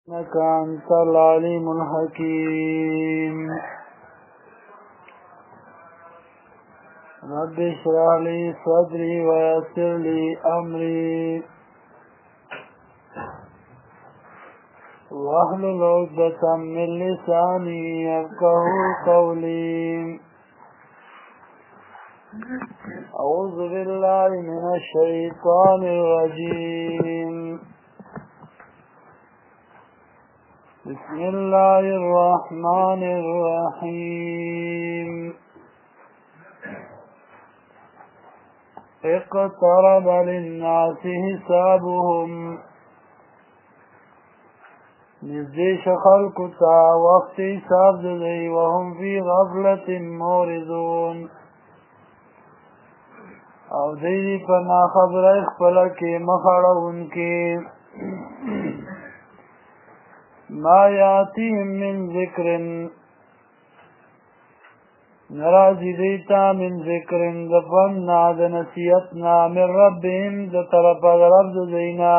إنك أنت العليم الحكيم. رب اشرح لي صدري ويسر لي أمري واحلل عقدة من لساني يفقهوا قولي. أعوذ بالله من الشيطان الرجيم. بسم الله الرحمن الرحيم. اقترب للناس حسابهم. نزدیش خلق تا وقت حساب دی وهم فی غفلت موردون. او دی پنا خبر اخفل کے مخڑون کے ما یاتیم من ذکر نرازی دیتا من ذکر دفننا دنسیتنا من ربهم دطرف رب دینا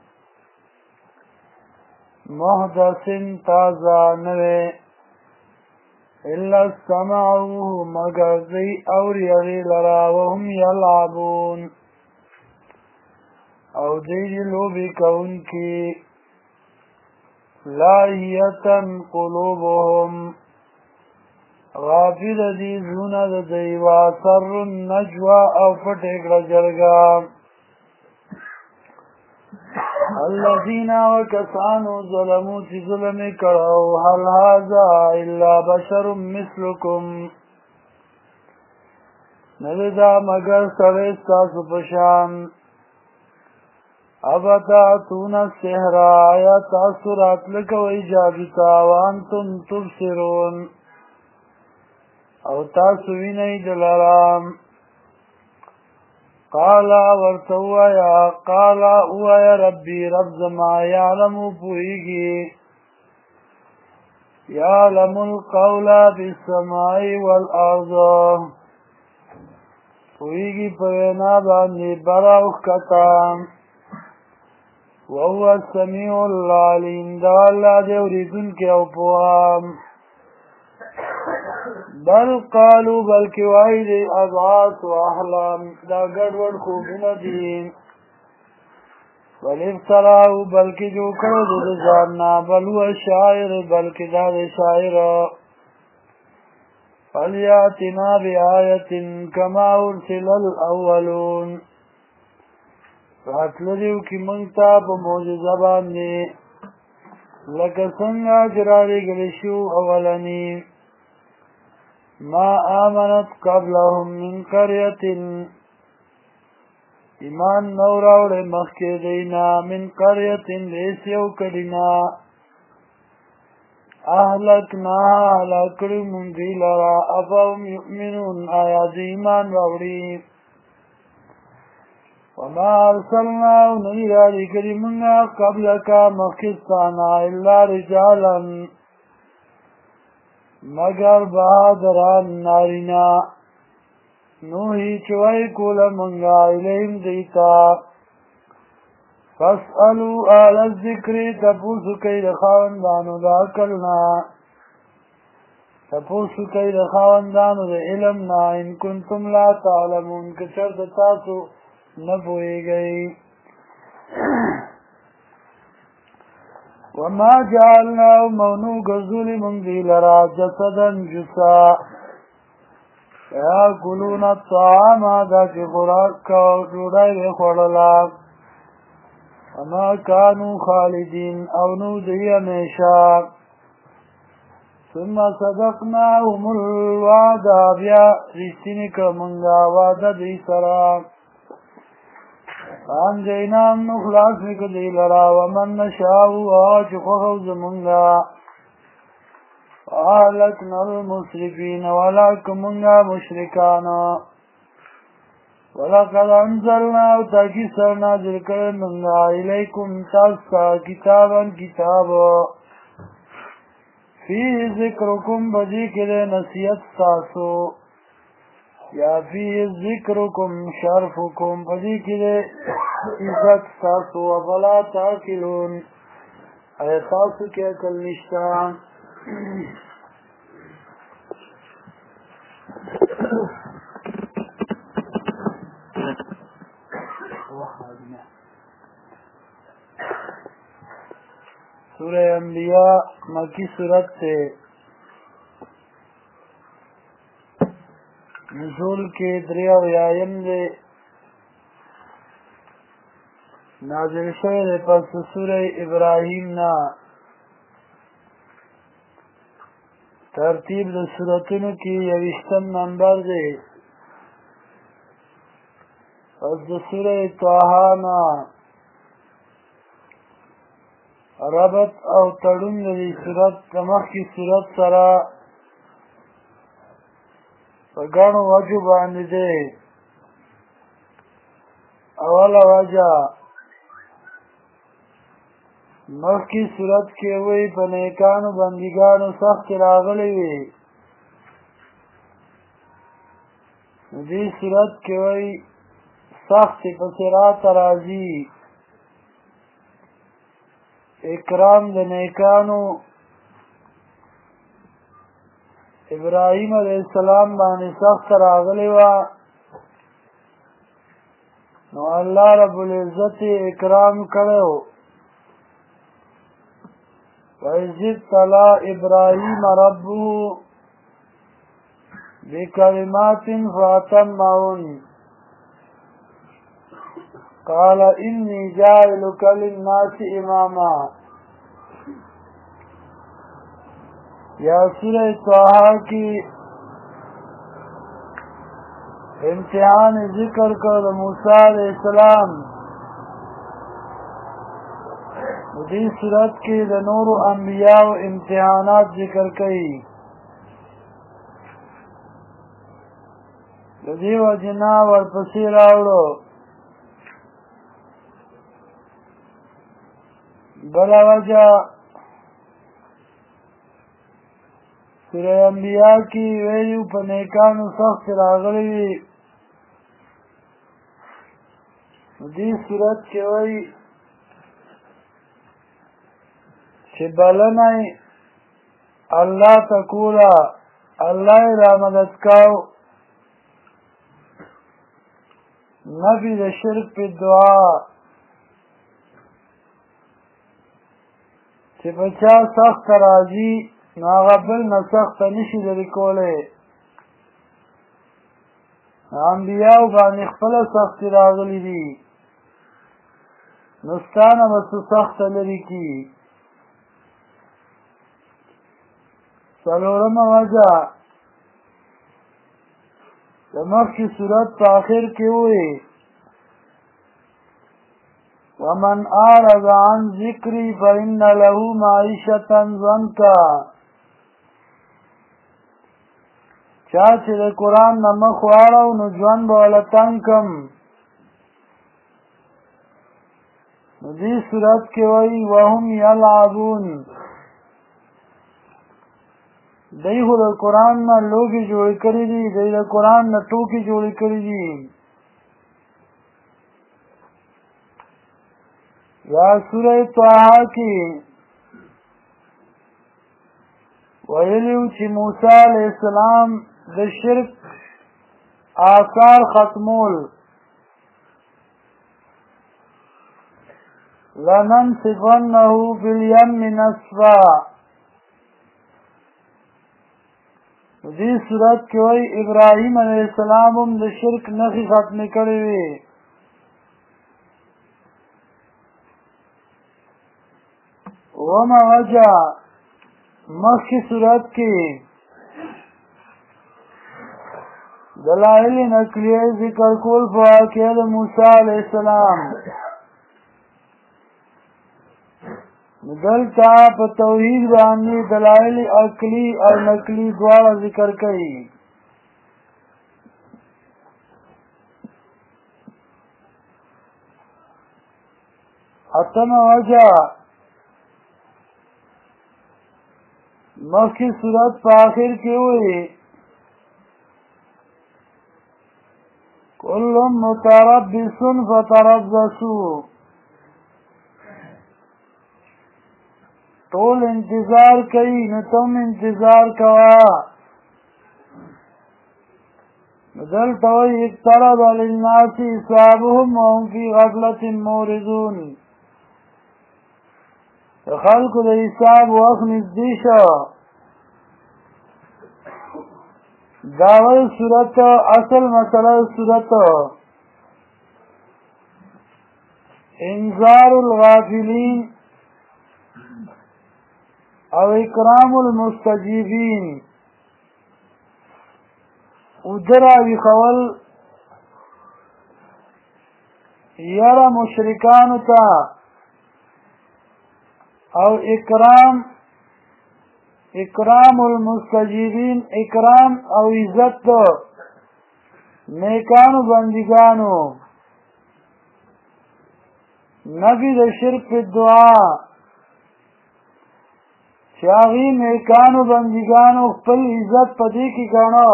محدث تازہ نوے الا استمعوه مگر دی اوری غیلرا وهم یلعبون او دی لوبی کون کی لاہیتن قلوبهم غافل دی زونا دی واسر النجوى او فتک رجرگا الذين وكسانوا ظلموا في ظلم کرو هل هذا الا بشر مثلكم نلدا مگر سرستا سپشان ابتاتون السحر آیات اثرات لکوئی جابتا وانتم تبصرون او تاسوینی دلرام قالا ورتوایا قالا اوایا ربی رب زما یعلمو پوئیگی یعلم القول فی السماء والارض پوئیگی پوینا باندی براوخ کتام وهو السمیع العلیم دو اللہ دیوریدن کے اوپوام بل قالوا بلکہ واحد اضعاف و احلام دا گڑوڑ خوبنا دین بل افتراو بلکہ جو کرد دزاننا بل هو شاعر بلکہ دا شاعر فلیاتنا بآیت کما ارسل الاولون راتلریو کی منگتا پا موجزہ باندے لکا سنگا جراری گلشو اولانی ما آمنت قبلهم من قرية ایمان نوراوڑ مخی دینا من قرية لیسیو کرینا اہلکنا اہلکر من دی لرا افهم یؤمنون آیات ایمان راوڑی وما ارسلنا نيرا لكريمنا قبلك مخستانا الا رجالا مگر بہادران نارینا نوحی چوائی کولا منگا الہم دیتا فاسألوا آل الذکر تپوسو کئی دخواندانو دا اکلنا تپوسو کئی دخواندانو دا علمنا ان کنتم لا تعلمون کچر دتاسو نبوئی گئی وما جعلنا مونو گزول من دی لرا جسدا جسا یاکلون الطعام دا چی خوراک کا جوڑائی بے خوڑلا وما کانو خالدین او نو دی ہمیشہ ثم صدقناهم الوعد بیا رشتنی کا منگا وعد دی سرا فانجینام نخلاص نکلی لرا ومن نشاو آج خوخوز منگا فآلکنا المسرفین ولاک منگا مشرکانا ولقد انزلنا تاکی سرنا ذکر منگا الیکم تاستا کتابا کتابا فی ذکرکم بجی کلے نصیت تاسو یا فی ذکرکم شرفکم بجی کلے عزت تاسو وفلا تاکلون آیا تاسو کې عقل نشته؟ سورہ انبیاء مکی صورت سے نزول کے دریا ویایم دے نازل شوی دے پس سورہ ابراہیم نا ترتیب دے سورتونو کی یوشتم نمبر دے پس دے سورہ طه نا ربط او تړون لري صورت د مخکې صورت سره په ګڼو وجو باندې دی. اوله وجه مخکې صورت کې وی په نیکانو بندګانو سخت راغلی وي. دې صورت کې وی سخت پسې راته راځي اکرام د نیکانو ابراهیم علیہ السلام باندې سخت راغلی وه نو الله رب العزت اکرام کړی و. وَإِذِ ابْتَلَىٰ إِبْرَاهِيمَ رَبُّهُ بِكَلِمَاتٍ فَأَتَمَّهُنَّ قال انی جاعلک للناس اماما. یا سورہ طه کی امتحان ذکر کر موسیٰ علیہ السلام. دی صورت کی د نور انبیاء و امتحانات ذکر کئی. دی وجنا ورپسی راوڑو بلا وجہ سورہ انبیاء کی ویو پا نیکانو سخت راغلی وی. دی صورت کے وی چه بلنائی اللہ تکولا اللہ را مدد کاؤ نبی دا شرک پی دعا چې بچا سخت راځي نو هغه بل نه سخت نشي لرې کولی. انبیاو باندې خپله سختي راغلي دي نو ستا نه به څه سخته لرې کي. څلورمه وجه د مخکې صورت په آخر کې ووایي ومن اعرض عن ذکری فإن له معیشة ضنکا. چا چې د قرآن نه مخ واړو نو ژوند به ورله تنګ کم. نو دې صورت کې وایي وهم یلعبون. دی خو د قرآن نه لوبې جوړې کړي دي دی د قرآن نه ټوکې جوړې کړي دي. یا سورہ طه کی ویلیو چې موسی علیہ السلام د شرک آثار ختمول لننسفنه فی الیم نسفا. دې صورت کې وایي ابراهیم علیہ السلام هم د شرک نښې ختمې کړې وې. وما وجہ مخی صورت کی دلائل نقلیه ذکر کول فواقع د موسی علیہ السلام. دلتا په توحید باندې دلائل عقلی او نقلی دواړه ذکر کړي. اتمه وجہ مخی صورت پا آخر کی ہوئی کل متربص فتربصوا. ټول انتظار کوي نو تم انتظار کوا دلته وایي اقترب للناس حسابهم وهم فی غفلة معرضون د خلکو د حساب وخت نږدې شو دا وایي صورت اصل مسله صورت انذار الغافلین او اکرام المستجیبین ودراوی خول یرا مشرکانو تا او اکرام المستجیبین اکرام او عزت دو نیکانو بندگانو نبی د شرک پی دعا چاغی نیکانو بندگانو خپل عزت پدی کی گانو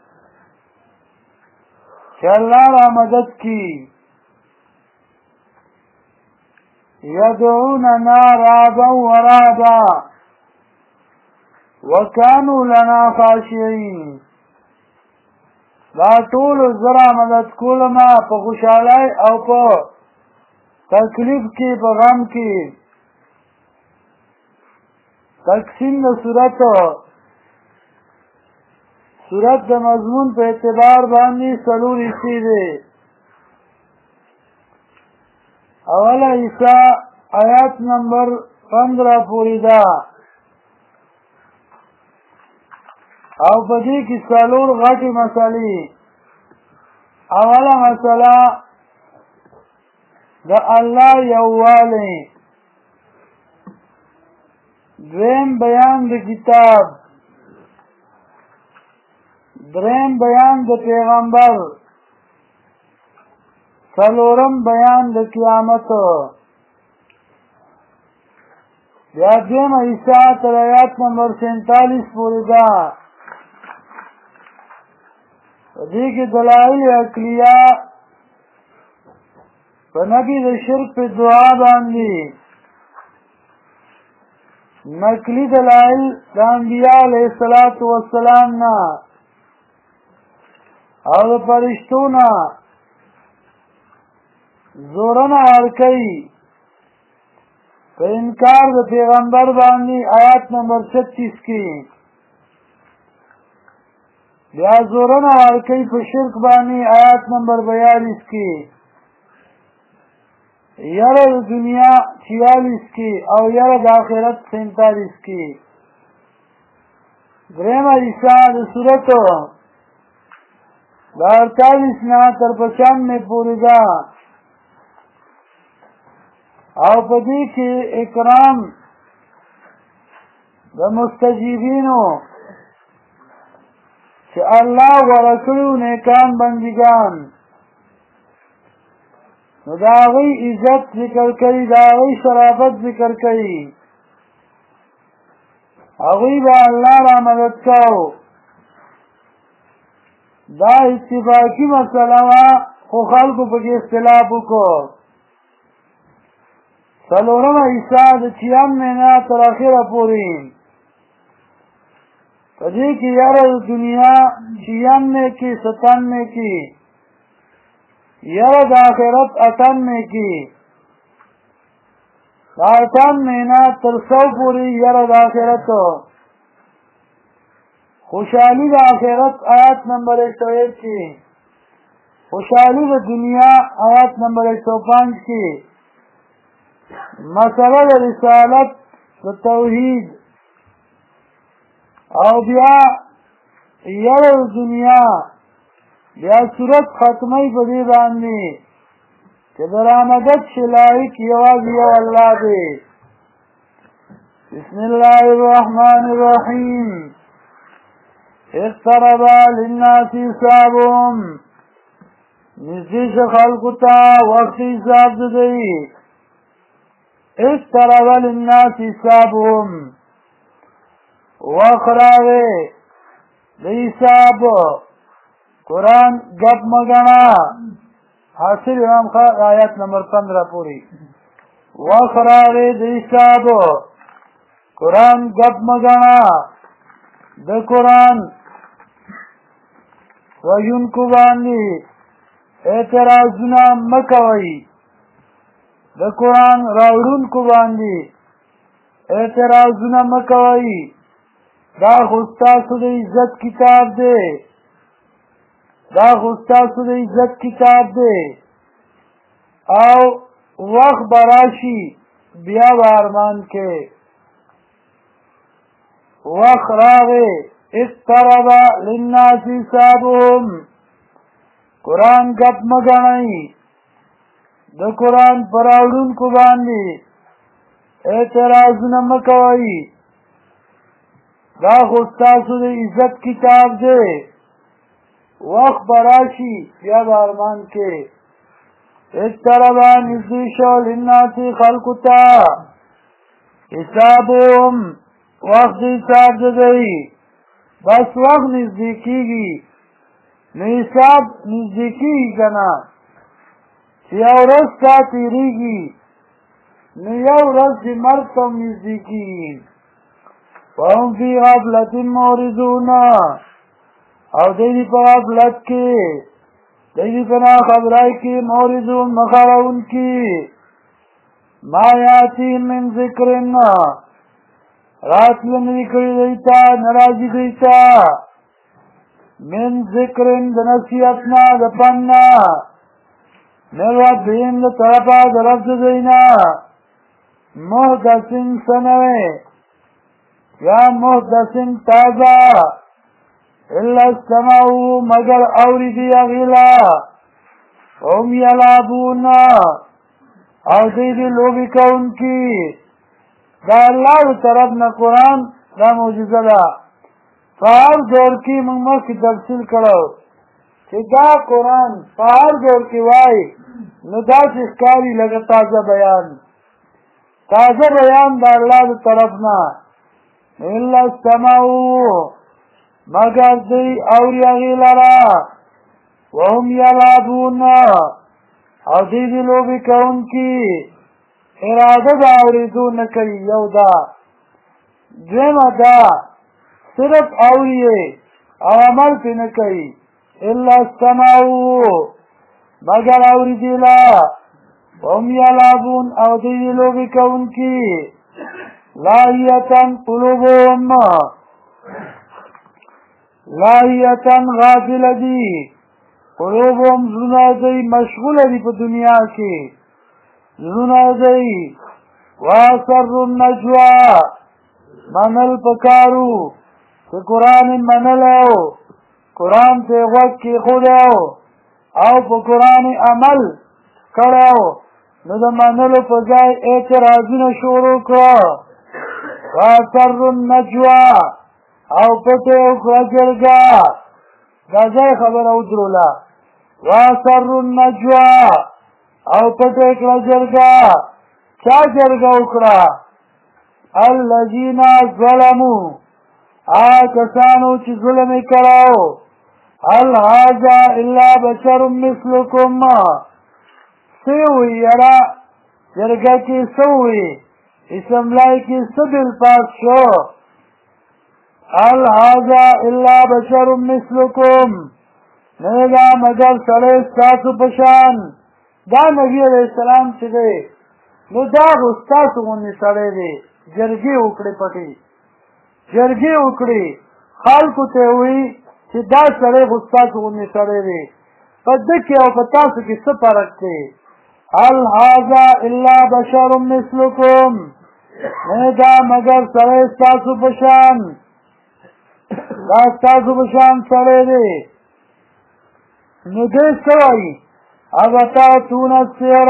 چه اللہ را مدد کی یدعوننا رابا ورابا وکانو لنا خاشعین دا ټول زرا مدد کولما په خوشحالی او په تکلیف کی په غم کی تقسیم د صورت د مضمون په اعتبار باندې څلور حصې دي اوله حصہ آیات نمبر 15 پوری ده او په دې کې څلور غټې مسلې اوله مسله د الله یووالی دویم بیان د کتاب دریم بیان د پیغمبر څلورم بیان د قیامت بیا دویمه حصہ تر آیات نمبر 47 پورې ده په دې کې دلایل عقلیه په نبی د شرک په دعا باندې نقلی دلائل د انبیاء علیہ الصلوۃ والسلام نه او د فرشتو نه زورنا ورکوي په انکار د پیغمبر باندې آیات نمبر 36 کې بیا زورنا ورکوي په شرک باندې آیات نمبر 42 کې یره د دنیا 46 کې او یره د آخرت 47 کې درېمه حصہ د صورت د 48 نه تر 95 پورې ده او په دې کې اکرام د مستجیبینو چې الله غوره کړي نیکان بندګان نو دا غي عزت ذکر کوي دا غي شرافت ذکر کوي هغوی به الله را مدد کاو دا اتفاقی مسئله وه خو خلکو پکې اختلاف وکړو څلورمه حصہ د 96 نه تر اخره پورې په دې کې یاره د دنیا 96 کې 97 کې یره د آخرت 98 کې د 98 نه تر 100 پورې یره د آخرت خوشحالی د آخرت آیات نمبر 101 کې خوشحالی د دنیا آیات نمبر 105 کې مسئله د رسالت د توحید او بیا یره د دنیا بیا صورت ختمی په دې باندې چې د رامدد شلایق یوازې یو الله دی بسم الله الرحمن الرحیم اقترب للناس حسابهم نزدې شو خلکو ته وخت حساب د دوی اقترب للناس حسابهم وخت راغی د حساب قرآن گپ مگنا حاصل امام خان آیت نمبر 15 پوری وخراغ د حساب قرآن گپ مگانا د قرآن ویونکو باندې اعتراضونه مکوئ د قرآن راوړونکو باندې اعتراضونه مکوئ دا خو ستاسو د عزت کتاب دی دا خو ستاسو د عزت کتاب دی او وقت براشي بیا به ارمان کې وقت راغی اقترب للناس حسابهم قرآن گپ مګنئ د قرآن پر راوړونکو باندې اعتراضونه مکوئ دا خو ستاسو د عزت کتاب دی وقت براشي بیا به ارمان کې اقترب نږدې شو للناس خلقو ته حسابهم وقت د حساب د دی بس وقت نږدې کېږي نو حساب نږدې کېږي که نه چې یو ورځ ستا تېرېږي نو یو ورځ د مرګ ته هم نږدې کېږي وهم فی غفلة معرضون او دی په غفلت کې دی په ناخبرۍ کې معرضون مخاړونکي ما یاتیم من ذکر راتلو نوي کړي دوی ته نه راځي دوی ته من ذکر د نصیحت نه د پند نه من ربهم د طرفه د رب د دوی نه محدث څه نوی یا محدث تازه الا استمعوا مگر اوریدي هغې لا هم یلعبون او دوی دې لوبې کوونکي دا الله د طرف نه قرآن دا معجزه ده په هر دور کې موږ مخکې تفصیل کړو چې دا قرآن په هر دور کې وایي نو داسې ښکاري لکه تازه بیان د الله د طرف نه الا استمعوا مگر دوی اوري هغې لره وهم یلعبون او دوی دې لوبې کوونکي اراده د اورېدو نه کوي یو دا دویمه دا صرف اوري او عمل پې نه کوي الا استمعوا مگر اورېدي لا هم یلعبون او دوی دې لوبې کوونکي لاهیة قلوبهم لاهیة غافله دي قلوبهم زړونه دوی مشغوله دي په دنیا کې زړونه دوی واسروا النجوى منل پکارو چې قرآن منلو قرآن ته غوږ کېښودی او په قرآن عمل کړی نو د منلو په ځای اعتراضونه شروع کړه واسروا النجوى او پټې وکړه جرګه دا ځای خبره ودروله واسروا النجوى او پټې کړه جرګه چا جرګه وکړه الذین ظلموا کسانو چې ظلم یې کړی هل هذا الا بشر مثلکم څه ووایي یاره جرګه کې څه ووایي اسملای کې څه بل پاس شو هل هذا الا بشر مثلکم نه دا مگر سړی ستاسو په شان دا نبي علیه السلام چې دی نو دا خو ستاسو غوندې سړی دی جرګې وکړې پټې جرګې وکړې خلکو ته وایي چې دا سړی خو ستاسو غوندې سړی دی په ده کې او په تاسو کې څه فرق دی هل هذا الا بشر مثلکم نه دا مگر سړی ستاسو په شان دا ستاسو په شان سړی دی نو دی څه وایي ابتاتون السحر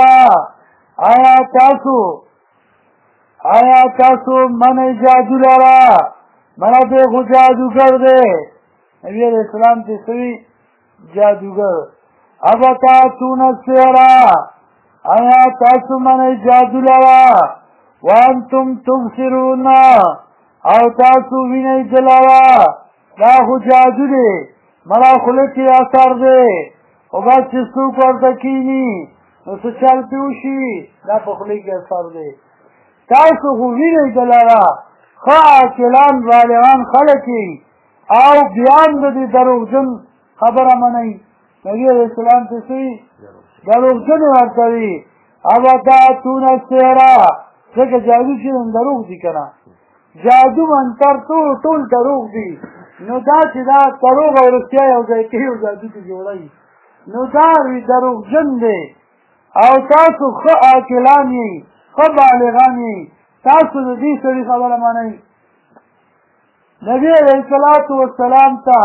آیا تاسو منئ جادو لره منه دی خو جادوګر دی نبي علیه السلام ته څه وي جادوګر ابتاتون السحر آیا تاسو منئ جادو لره وانتم تبصرون او تاسو وینئ د لره دا خو جادو دی مړه خوله کې اثر دی خو بس چې څوک ورته کښېني نو څه چل پې وشي دا په خولې کې اثر دی تاسو خو وینئ د لره ښه عاقلان بالغان خلک او بیا هم د دې دروغجن خبره منئ. نبي علیه السلام ته څه دروغجنې ورته وي افتأتون السحر ځکه جادو چې دروغ دي که نه جادو منتر ټول دروغ دي. نو دا چې دا دروغ او رښتیا یو ځای کوي او جادو کې جوړوي نو دا وي دروغجن دی. او تاسو ښه عاقلان یئ ښه بالغان یئ تاسو د دې سړي خبره منئ. نبي علیه السلام ته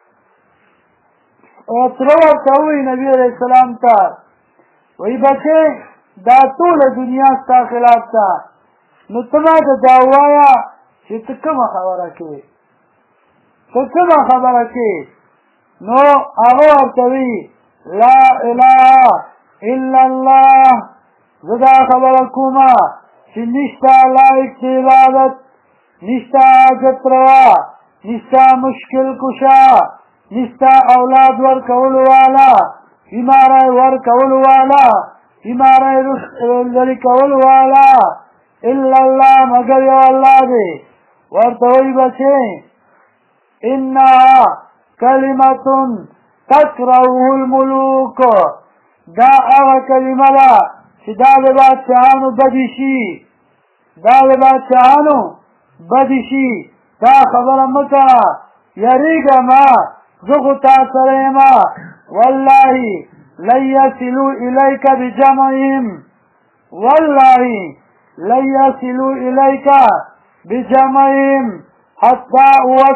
تره ورته ووایي نبي علیه السلام ته وایي بچې دا ټوله دنیا ستا خلاف ده نو ته ماته دا ووایه چې ته کومه خبره کوې نو هغه ورته وایي لا اله الا الله زه دا خبره کومه چې نشته لایق د عبادت نشته حاجت روا نشته مشکل کشا نشته اولاد ورکولو والا بیماری ورکولو والا بیماری لرې کولو والا الا الله مگر یو الله دی. ورته وایي بچې انها کلمة تکرهه الملوک دا هغه کلمه ده چې دا د بادشاهانو بدې شي دا خبره مه کوه یریږه ما زه خو تا سره یم والله لن یصلوا الیک بجمعهم حتى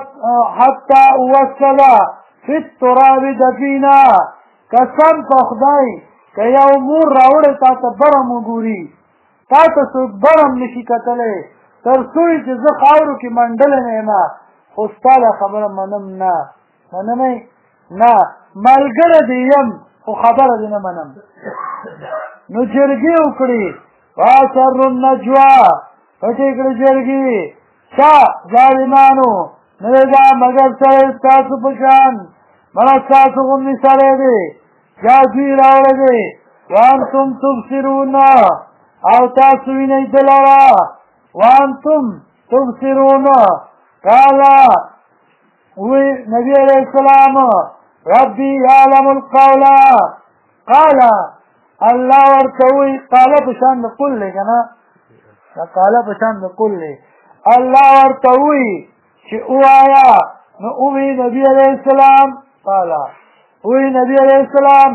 اوصل فی التراب دفینا قسم په خدای که یو مور راوړی تا ته برم وګوري تا ته څوک برم نشي کتلی تر څو چې زه خاورو کې منډلی نه یم خو ستا دا خبره منم نه منمئ نه ملګری دې یم خو خبره دې نه منم. نو جرګې وکړي واسر النجوا پټې کړې جرګې چا ظالمانو نه دا مگر سړی ستاسو په شان مړه ستاسو غوندې سړی دی جادوی راوړی دی وانتم تبصرون او تاسو وینئ دلاره وانتم تبصرون قال وی نبی علیہ السلام ربی یعلم القول قال الله ورته وی قال پشان د قل دی که نه قال پشان د قل دی الله ورته وی چې اوایا نو اوی نبی علیہ السلام قال وی نبی علیہ السلام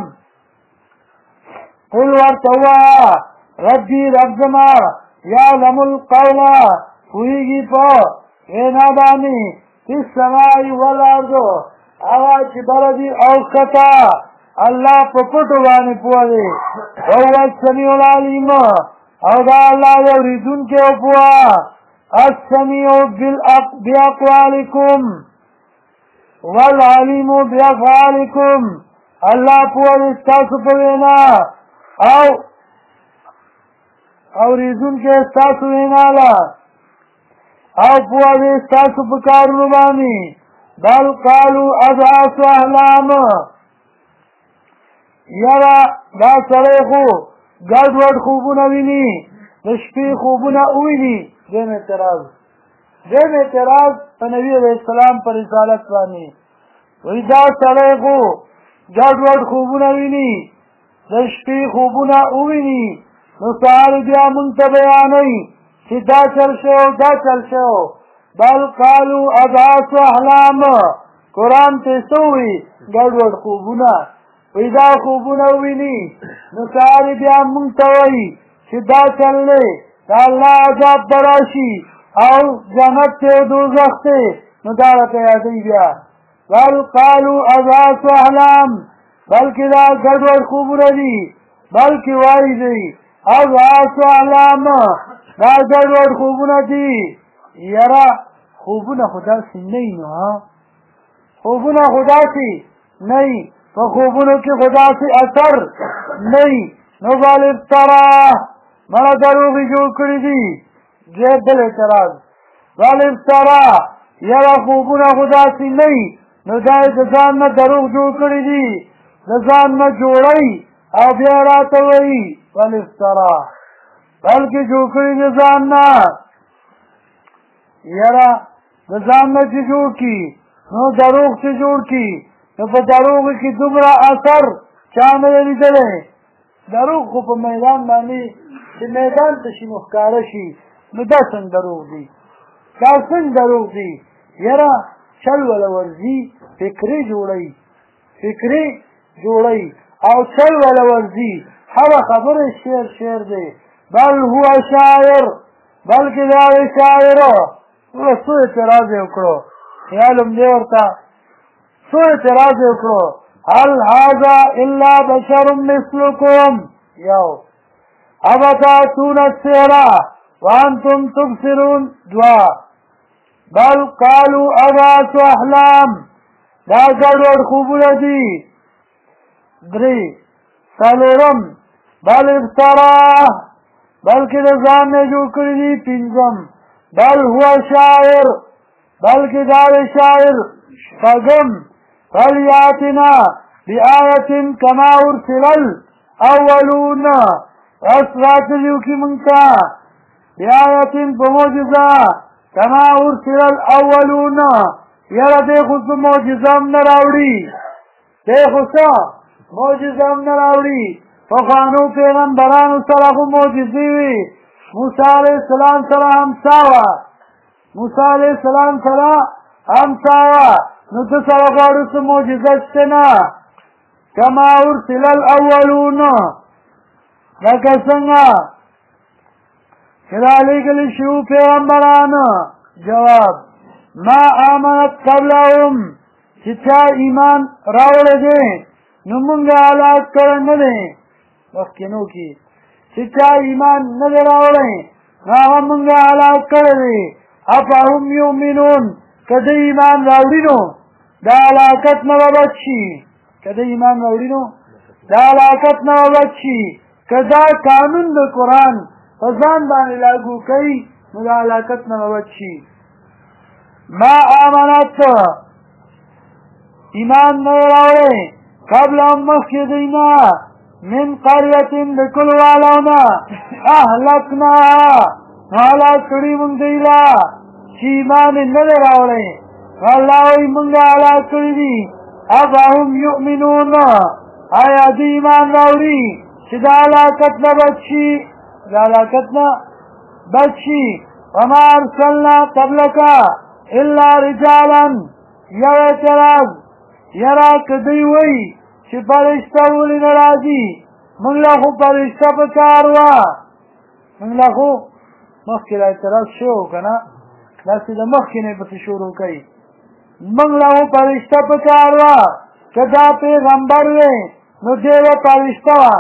قل ورته وایا ربی رب زما یعلم القول پوهیږي په وینا باندې فی السماء والارض هغه چې بره دي او ښکته الله په پټو باندې پوه دی وهو السمیع العلیم او دا الله دی اورېدونکی او پوه السمیع باقوالکم والعلیم بافعالکم الله پوه دی ستاسو په وینا او اورېدونکی ستاسو وینا ده او پوه دی ستاسو په کارونو باندې بل قالوا اضعاف احلام یاره دا سړی خو ګډوډ خوبونه ویني د شپې خوبونه وویني دیم اعتراض په نبي علیه السلام په رسالت باندې وایي دا سړی خو ګډوډ خوبونه ویني د شپې خوبونه وویني نو سهار بیا مونږ ته بیانوي چې دا چل شو بل قالوا اضعاف احلام قرآن ته څه وایي ګډوډ خوبونه وایي دا خوبونه وویني نو سهار بیا مونږ ته وایي چې دا چل دی دا الله عذاب به راشي او جنت دی او دوزخ دی نو دا راته یادوي بیا بل قالوا اضعاف احلام بلکې دا ګډوډ خوبونه دي بلکې وایي دی اضعاف احلام دا ګډوډ خوبونه دي یاره خوبونه خو داسې نه وي نو خوبونه خو داسې نه وي په خوبونو کې خو داسې اثر نه وي نو بل افترا مړه دروغې جوړ کړي دي بل اعتراض بل افترا یاره خوبونه خو داسې نه وي نو دا یې د ځان نه دروغ جوړ کړي دي د ځان نه جوړوي او بیا راته وایي بل افترا بلکې جوړ کړي د ځان نه یاره د ځان نه چې جوړ کي نو دروغ چې جوړ کي نو په دروغ کې دومره اثر چا نه دی لیدلی دروغ خو په میدان باندې چې میدان ته شي نو ښکاره شي نو دا څنګه دروغ دي دا څنګه دروغ دي یاره چل وله ورځي فکرې جوړوي او چل وله ورځي هره خبره شعر دی بل هو شاعر بلکې دا دی شاعره څو اعتراض یې وکړو خیال هم دی ورته څو اعتراض یې وکړو هل هذا الا بشر مثلكم یو ابتاتون السحر وانتم تبصرون دوا بل قالوا اضغاث احلام دا ګډوډ خوبونه دي درې څلورم بل افترا بلکې د ځان نه جوړ کړي دي پنځم بل هو شاعر بلکې دا دی شاعر شپږم فلیاتنا بآیة کما ارسل الاولون بس راتلیو کی منگتا بآیة په معجزه کما ارسل الاولون یاره دی خو څه معجزه هم نه راوړي پخوانو پیغمبرانو سره خو معجزې وي موسی علیه السلام سره همسا وه نو ته سره غواړو څه معجزه شته نه کما ارسل الاولون لکه څنګه چې رالیږلي شوي پیغمبران جواب ما آمنت قبلهم چې چا ایمان راوړی دی نو موږ هلاک کړی نه دی مخکینو کې چې چا ایمان نه دی راوړی نو هغه موږ هلاک کړی دی افهم یؤمنون که د ایمان راوړي نو د هلاکت نه به بچ شي که دا قانون د قرآن په ځان باندې لاګو کوي نو د هلاکت نه به بچ شي ما آمنت ایمان نه راوړی قبل هم مخکې دوی نه من قریة د کلیوالو نه اهلکناها نو هلاک کړي موږ دوی لا چې ایمان یې نه دی راوړی الله وایي موږ هلاک کړي دي افهم یؤمنون آیا دوی ایمان راوړي چې د هلاکت نه بچ شي وما ارسلنا قبلک الا رجالا یو اعتراض یاره که دوی وایي چې فرشته ولې نه راځي موږ له خو فرشته په کار وه مخکې را اعتراض شوی و که نه داسې د مخکې نه یې پسې شروع کوي موږ له خو فرشته په کار وه که دا پیغمبر دی نو دی به فرشته وه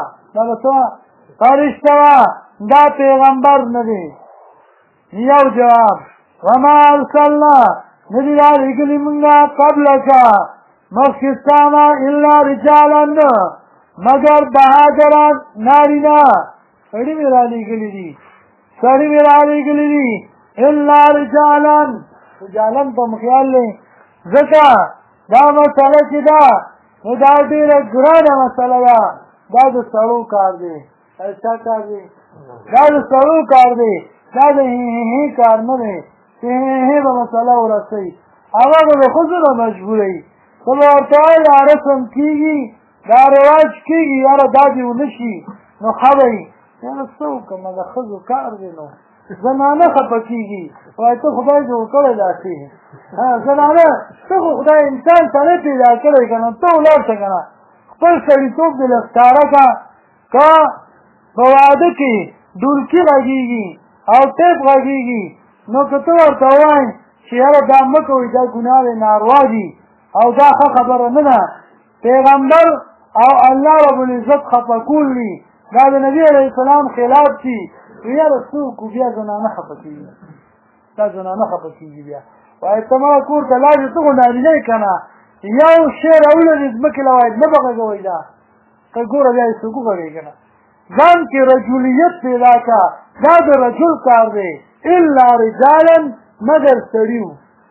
دا پیغمبر نه دی یو جواب وما ارسلنا ندی رالیږلي موږ قبلک مخکې ستا نه الا رجالا مګر بهادران نارینه سړي مې رالیږلي دي الا رجالا په مخیال دی ځکه دا مسله چې ده نو دا ډېره ګرانه مسله ده دا د سړو کار دی دا د سړو کار دی دا د هې کار نه دی چې هې به مسله ورسوي هغه به د ښځو نه مجبوروي ته به ورته وایي دا رسم کېږي دا رواج کېږي یاره دا دې ونه شي نو ښه به وي یاره څه وکړمه د ښځو کار دی نو زنانه خفه کېږي وایي ته خدای جوړ کړی داسې زنانه ته خو خدای انسان سړی پیدا کړی که نه ته ولاړ شه که نه خپل سړیتوب دې له ښکاره که په واده کې ډولکي غږېږي او ټیپ غږېږي نو که ته ورته ووایې چې یاره دا مه کوئ دا ګناه دی ناروا دي او دا ښه خبره نه ده پیغمبر او الله رب العزت خفه کول دي دا د نبي علیه السلام خلاف دي یاره څه وکړو بیا زنانه خفه کېږي بیا وایي ته مړه کور ته لاړ شې ته خو نارینه یې که نه یو شی راولري ځمکې له وایي نه به غږوئ دا که ګوره بیا یې څوک وغږوئ که نه ځان کې رجولیت پیدا کا دا د رجل کار دی الا رجالا مگر سړي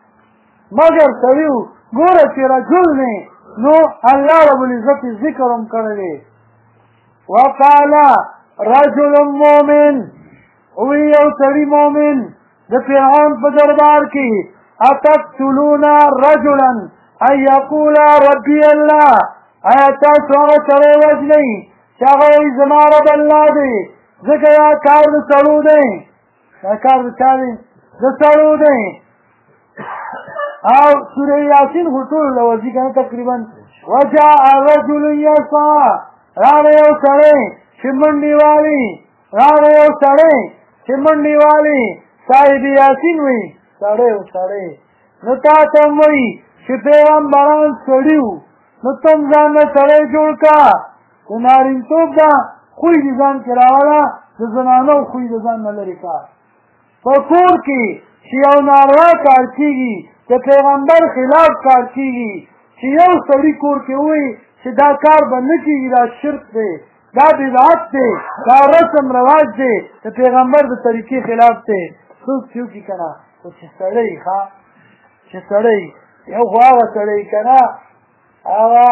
ګوره چې رجل نه نو الله رب العزت ذکر هم کړی دی وقال رجل مؤمن وی یو سړي مؤمن د فرعون په دربار کې اتقتلون رجلا ان یقول ربي الله آیا تاسو هغه سړی وژنئ چې هغه وایي زما رب الله دی ځکه دا کار د سړو دی دا کار د چا دی د سړو دی او سوره یاسین خو ټولو له ورځي که نه تقریبا وجاء رجل یسعی راغی یو سړی چې منډې والي راغی یو سړی چې منډې والي صاحب یاسین وي سړی و سړی نو تا ته هم وایي چې پیغمبران سړي وو نو تم ځان نه سړی جوړ کا د نارینتوب ده خوی د ځان کې راوله د زنانو خوی د ځان نه لرې کا په کور کې چې یو ناروا کار کېږي د پیغمبر خلاف کار کېږي چې یو سړي کور کې وایي چې دا کار به نه کېږي دا شرک دی دا بدعت دی دا رسم رواج دی د پیغمبر د طریقې خلاف دی څوک چې وکړي که نه خو چې سړی ښه چې سړی یو خو هغه سړی که نه هغه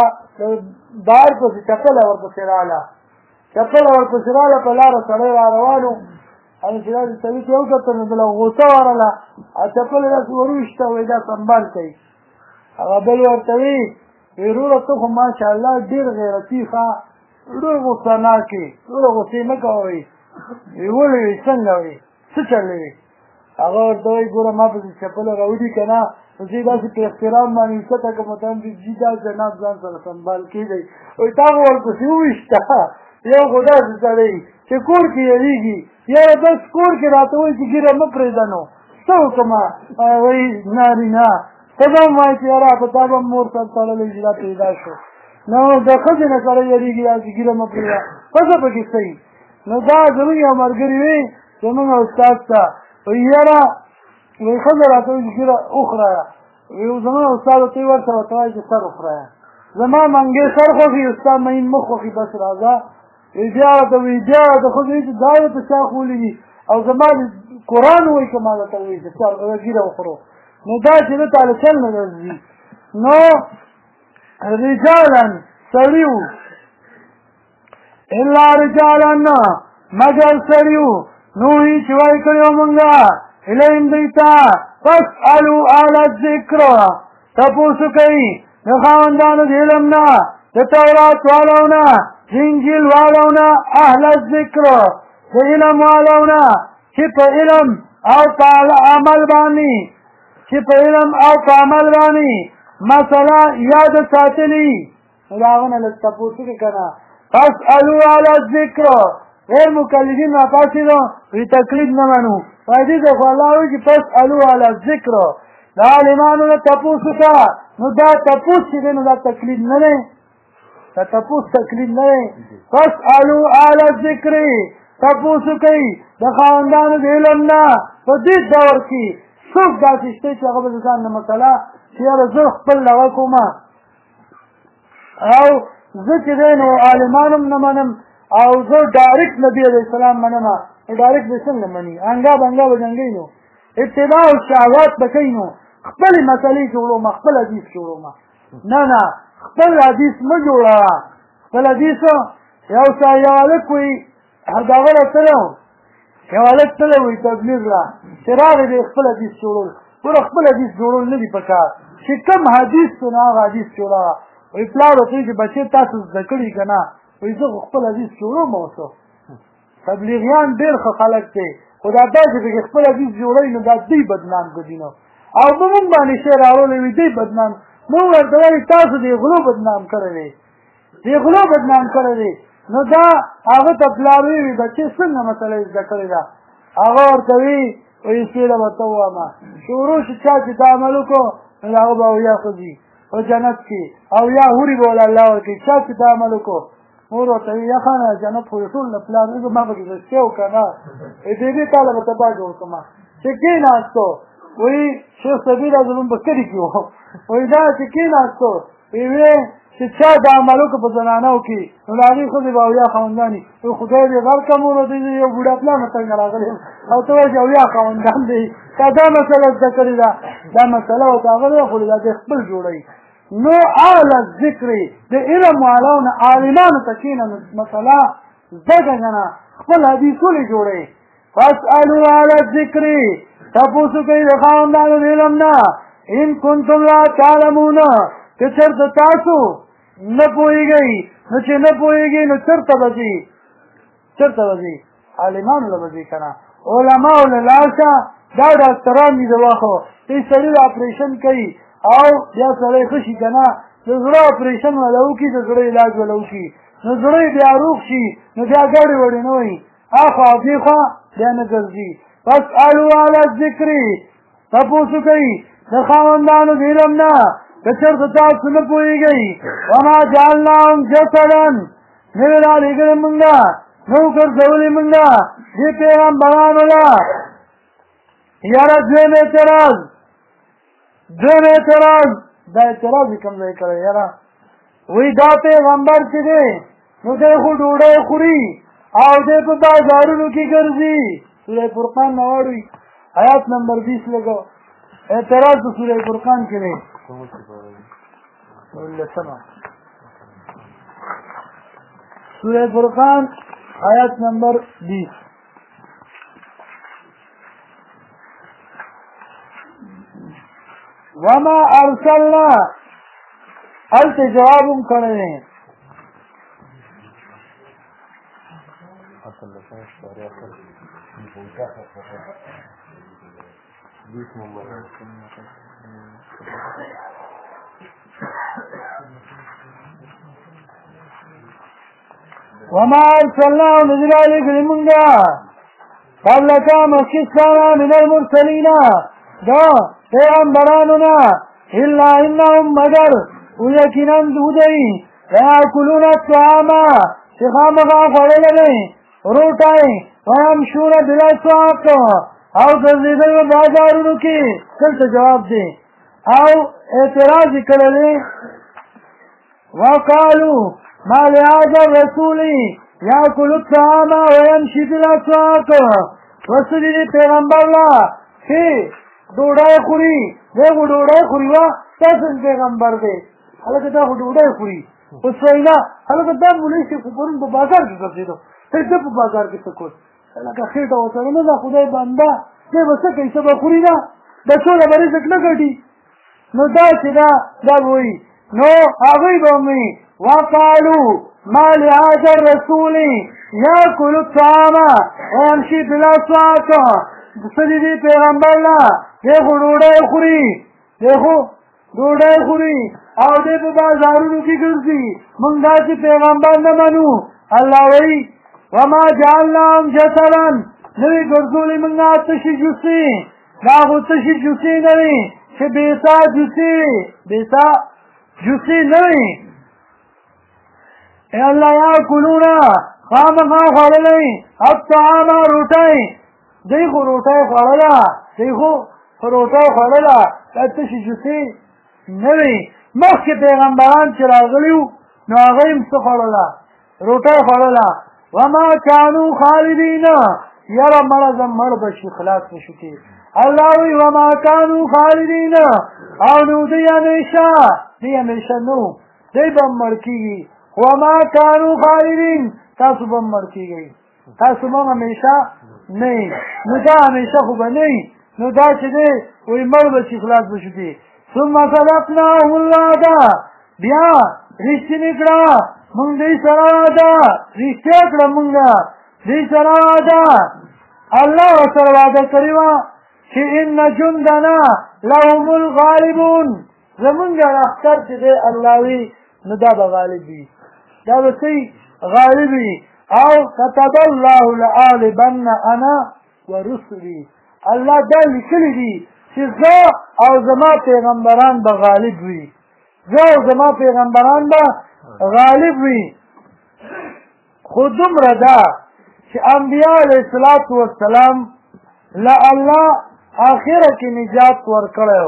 بار پسې چپله ورپسې راغله چپله ورپسې راغله په لاره سړی را روان و هغه چې داسې سړي ته وکتل نو دله غوسه ورله او چپله داسې ورویشته وایي دا سنبال کوي هغه بل ورته وي وروره ته خو ماشاءالله ډېر غیرتي ښه ډېر غوسه ناک یې ډېره غوسې مه کوه وایي ولې وایي څنګه وایي څه چل وایي هغه ورته وایي ګوره ما پسې چپله راوړي که نه نو زه یې داسې په احترام باندې اوچته کړم ورته وایم جي دا جناب ځان سره سنبال کېدی وایي تا خو ورپسې وویشته یو خو داسې سړی چې کور کې یېرېږي یاره بس کور کې راته وایي چې ګیره مه پرېږده نو څه وکړمه وایي نارینه ته به هم وایي چې یاره په تا به هم مور سر تړلی چې دا پیدا شو نو د ښځې نه سړی یېرېږي داسې ګیره مه پرېږده ښځه پکې صحیح نو دا زموږ یو ملګري وي زموږ استاد ته وایي یاره وایي ښځه راته وایي چې ګیره وخورایه وایي زموږ استاد ته یې ورته ورته وایي چې سر وخورایه زما منګې سر خوښي ستا مین مخ خوښي بس راځه وایي بیا ورته وایي بیا د ښځې وایي چې دا ورته چا ښوولي دي او زما قرآن وایي که ما درته وایي چې ګیره وخورو نو دا چې ده تاله چل نه درځي نو رجالا سړي وو الا رجالا مگر سړي وو نو وایي چې وایي کړي وو مونږه الیهم دوی ته فاسألو اهل الذکر تپوسو کوي د خاوندانو د علم نه د تورات والو نه د انجیل والو نه اهل الذکر د علم والو نه چې په علم او په عمل باندې چې په علم او په عمل باندې مسله یاد ساتلي د هغه نه لږ تپوس وکړي که نه فاسألو اهل الذکر غیر مکلفین راپاڅېدو وایي تقلید نه منو وایي دې ته خو الله وایي چې فاسألو اهل الذکر د عالمانو نه تپوس وکړه نو دا تپوس چې دی نو دا تقلید نه دی دا تپوس تقلید نه دی فاسألو اهل الذکر تپوس وکړئ د خاوندانو د علم نه په دې دور کې څوک داسې شته چې هغه به د ځان نه مسله چې یاره زه خپل دغه کوم او زه چې دی نو عالمان هم نه منم او زه ډایرکټ نبي علیه السلام منم نو ډایرکټ به څنګه مني انګا بنګا به جنګوي نو ابتداء الشهوات به کوي نو خپلې مسلې جوړوم خپل حدیث جوړوم نه خپل حدیث مه جوړوه خپل حدیث یو هلک وایي دغه له تللی یو هلک تللی وایي تبلیغ له چې راغی دی خپل حدیث جوړول ګوره خپل حدیث جوړول نه دي په کار چې کوم حدیث دی نو هغه حدیث جوړوه وایي پلار ورته وایي چې بچې تاسو زده کړي که نه وایي زه خو خپل حدیث جوړوم اوسه تبلیغیان ډېر ښه خلک دی خو دا داسې پکې خپل حدیث جوړوي نو دا دوی بدنام کړي نو او به مونږ باندې شی راوړلی وي دوی بدنام مونږ ورته وایي تاسو دې غلو بدنام کړی دی دې غلو بدنام کړی دی نو دا هغه ته پلار وي بچې څنګه مسله یې زده کړې ده هغه ورته وي وایي سیله به ته ووامه شروع شي چا چې ته عمل وکړو نو د هغه به اویا ښځي په جنت کې او یا هورې به وله الله ورکوي چا چې ته عمل وکړو مور ورته وي یخانه جنت خو ټول له پلار وي ما پکې رښتیا وکړه نه دې تاله به تباه جوړ کړمه چې کېناستو وایي شیخ صبیر زمونږ په کلي کې وو وایي دا چې کېناستو ویې چې چا دا عمل وکړه په زنانو کې نو د هغې ښځې به اویا خاوندان وي وایي خدای دې غر کړه مور ورته یو بوډا پلار نه څنګه راغلی او ته وایي چې اویا خاوندان دی تا دا مسله زده کړې ده دا مسله ورته هغه ده خو دا دې خپل جوړوي نو اهل الذکر د علم والو نه عالمانو ته کښېنه مسله زده که که نه خپل حدیث ولې جوړوي فاسألوا على الذکر تپوسو کوي د خاوندانو د علم نه ان کنتم لا تعلمون که چېرته تاسو نه پوهېږئ نو چې نه پوهېږئ نو چېرته به ځي چېرته به ځي عالمانو له به ځي که نه علماو له لاړ شه دا ډاکټران دي د واښو چې سړي د اپریشن کوي او بیا سړی ښه شي که نه د زړه اپریشن وله وکړي د زړه علاج وله وکړي نو زړه بیا روغ شي نو بیا ګډې وړې نه وایي اخوا او دېخوا بیا نه ګرځي فاسألوا على الذکر تپوسو کوي د خاوندانو د علم نه که چېرته تاسو نه پوهېږئ وما جعلناهم جسدا نه وې رالېږلي مونږ نه وو ګرځولي مونږ دې پیغمبرانو له یاره دویم اعتراض دا اعتراض یې کوم ځای کړی یاره وایي دا پیغمبر چې دی نو دی خو ډوډۍ خوري او دی په بازارونو کې ګرځي سوره فرقان نه واړوي آیات نمبر 20 لګو اعتراض د سوره فرقان کې دی سوره فرقان آیات نمبر 20 وما ارسلنا الته جوابم کړی وما ارسلنا نزل عليك لمنجا قبلك مخصصنا من المرسلين دا پیغمبراننا الا انهم مگر ويكنا دودي ياكلون الطعام شخامغا خوړلې روټای ويمشون بالاسواق او ګرځېدل بازارونو کې څه جواب دی او اعتراض کړلې وقالوا ما لهذا الرسول ياكل الطعام ويمشي بالاسواق وسدي پیغمبر لا چې ډوډۍ خوري دغه ډوډۍ خوري وا تاسو پیغمبر دی هغه دا ډوډۍ خوري اوس وینا هغه دا مولوی چې په پرون په بازار کې ګرځېدو څه په بازار کې څه کول لکه خېټه وته نه دا خدای بنده دې وسه کې څه به خوري نه د ټول مرزق نه ګټي نو دا چې دا وایي نو هغه به مې وقالوا ما لهذا الرسول ياكل الطعام ويمشي بالاسواق سدي پیغمبر لا دغه ډوډۍ خوري او دې په بازارونو کې ګرځي مونږ دا چې پیغمبر نه منو الله وایي وما جعلناهم جسدا نوی ګرځولي مونږ تشي جوسي دا خو تشي جوسي نه وي چې بیسا جوسي نه وي اے الله یاکلون خامخا خوړلی الطعام روټۍ دی خو روټۍ خوړله دا تشي جوسي نه وي مخکې پیغمبران چې راغلي وو نو هغه یې څه خوړله روټۍ خوړله وما كانوا خالدين یاره مړه زه مړ به شي خلاص به شو کې الله وی وما كانوا خالدين او نو دی همیشه نو دی به مړ کېږي وما كانوا خالدين تاسو به مړ کېږئ تاسو به همیشه نه نو دا همیشه خو به نه نو دا چې دی وایي مړ به شي خلاص به شو کې ثم صدقناهم الوعد بیا رښتینې کړه مونږ دې سره وعده رښتیا کړه مونږ دې سره وعده الله ورسره وعده کړې وه چې ان جندنا لهم الغالبون زمونږ لښکر چې دی الله وي نو دا به غالب وي دا به غالب وي او كتب الله لأغلبن انا ورسلي الله دا لیکلي دي چې زه او زما پیغمبران به غالب وي غالب وي خو دومره ده چې انبیاء علیه السلام له الله آخره کې نجات ورکړی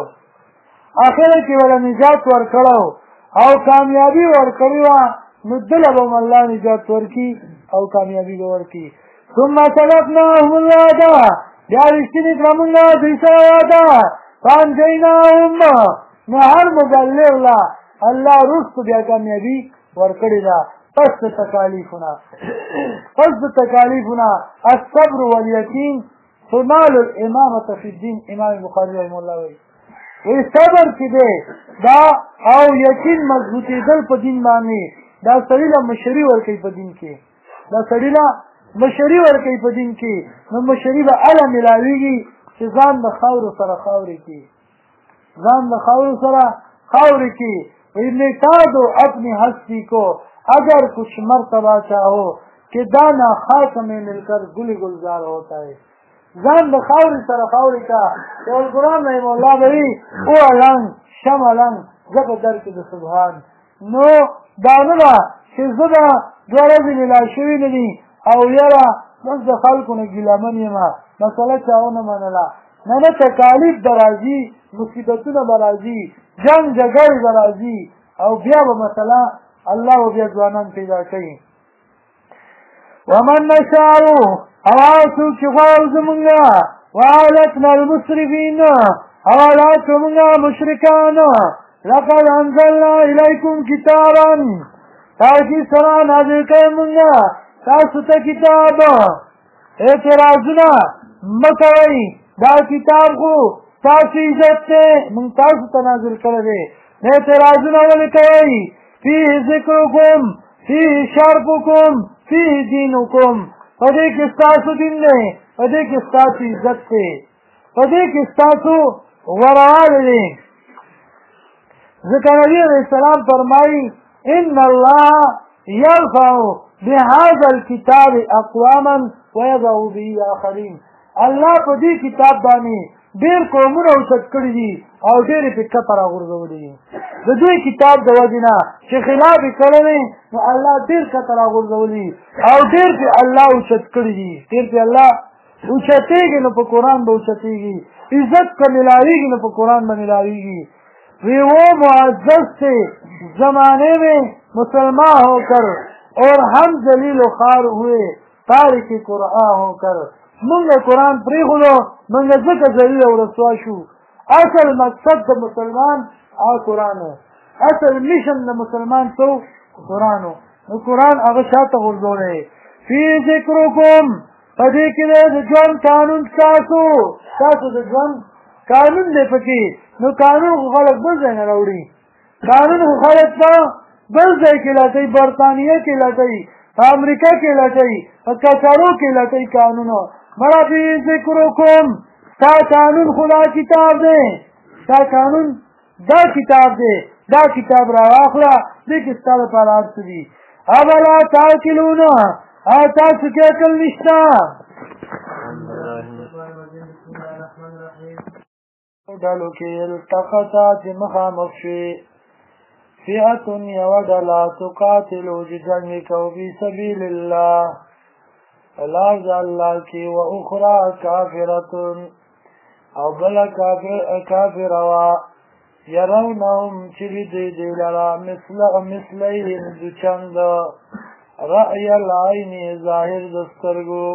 او کامیابي ورکړې وه نو دله به هم الله نجات ورکړي او کامیابي به ورکړي ثم صدقناهم الوعد بیا رښتینې کړه مونږ دوی سره وعده فانجیناهم نو هر مبلغ له الله رستو بیا کامیابي ورکړې ده پس تکالیفنا الصبر والیقین ثمال الامامة فی الدین. امام بخاری رحمه الله وی صبر چې دی دا او یقین مضبوطېدل په دین باندې دا سړي له مشري ورکوي په دین کې، نو مشري به هله ملاویږي چې ځان د خاورو سره خاورې کی. مٹا دو اپنی ہستی کو اگر کچھ مرتبہ چاہو کہ دانا خاک میں مل کر گل گلزار ہوتا ہے. ځان د خاورې سره خاورې کا. یو قرآن رحمه الله به وي او لنګ شمه لنګ زه په در کې د سبحان. نو دا نه ده چې زه به دوه ورځې ملا شوي نه دي او یاره بس د خلکو نه ګیلمن یم مسله چا ونه منله. نه تکالیف به راځي، مصیبتونه به راځي، جنګ جګړې به راځي او بیا به مسله الله به بیا ځوانان پیدا کوي. ومن نشاء او څوک چې غواړو زمونږه وعلتنا المسرفین او هلاک مونږه مشرکان. لقد انزلنا الیکم کتابا تاکي سره نازل کړی مونږه تاسو ته کتاب. اعتراضونه مه کوئ، دا کتاب خو تاسو عزت دی مونږ تاسو ته نازل کړی دی. اعتراضونه ولې کوئ؟ فیه ذکرکم فیه شرفکم فیه دینکم. په دې کې ستاسو دین دی، په دې کې ستاسو عزت دی، په دې کې ستاسو غوړوالی دی. ځکه نبي علیه السلام فرمایي ان الله یرفع بهذا الكتاب اقواما ويضع به آخرین. الله په دې کتاب باندې ډېر قومونه اوچت کړي دي او ډېرې پې کته راغورځولي دي. د دوی کتاب د وجې نه چې خلاف یې کړی دی نو الله ډېر کته راغورځولي او ډېر پې الله اوچت کړي دي. ډېر پې الله اوچتېږي نو په قرآن به اوچتېږي، عزت که ملاوېږي نو په قرآن به ملاوېږي. وہ معزز سے زمانے میں مسلمان ہو کر اور ہم ذلیل و خوار ہوئے تارک قرآن ہو کر. منگا قرآن پریخلو منگا ذکر ذلیل و رسوا شو. اصل مقصد دا مسلمان قرآن ہو، اصل مشن دا مسلمان سو قرآن ہو. قرآن اگر شاعت غرزو رہے فی ذکرکم پدے کلے دا جون قانون ساسو دا جون قانون دے پکی. نو قانون خو خلق بل ځای نه راوړي، قانون خو خلق په بل ځای کې لټوي، برطانیه کې لټوي، په امریکا کې لټوي، په کچارو کې لټوي قانونو. مړه فی ذکرکم ستا قانون خو دا کتاب دی، ستا قانون دا کتاب دی، دا کتاب را واخله دې کې ستا لپاره هر څه دي. افلا تعقلون تاسو کې عقل نشته؟ ډلو کې التقطا چې مخامخ شوې فئة یوه ډله تقاتلو چې جنګ کوي فی سبیل الله په لار د الله کې، و اخرى کافرة او بله کافره وه یرونهم چې لیدی دی لره مثلیهم دوچند رأی العین ظاهر د سترګو.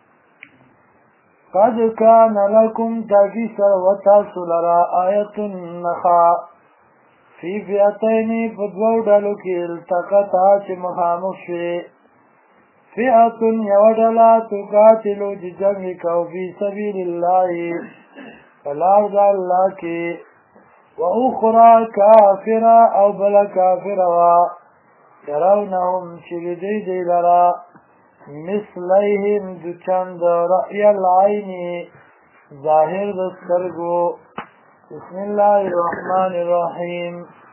قد کان لکم تاکی سر و تاسو لرا آیت نخا فی فئتین پدوو ڈالو کی التقطا چی مخامخ شوی. فئت یو ڈالا تقاتلو چی جنگ کو فی سبیل اللہ فلار دا اللہ کی، و اخرى کافرہ او بلا کافرہ یرونهم چی دی دی لرا مثلیهم دوچند رأی العین ظاهر د سترګو. بسم الله الرحمن الرحیم.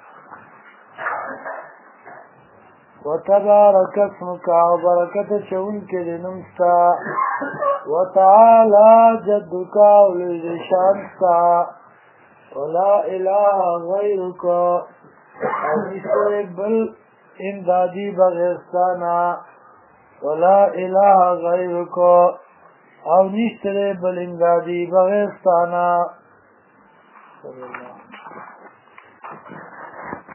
وتبارک اسمک وبرکت چونکه د نوم ستا، وتعالی جدک ولوی شان ستا، ولا اله غیرک او نشته بل امدادی بغیر ستا نه، ولا اله غیرک او نشتره بل امدادی بغیر ستانا.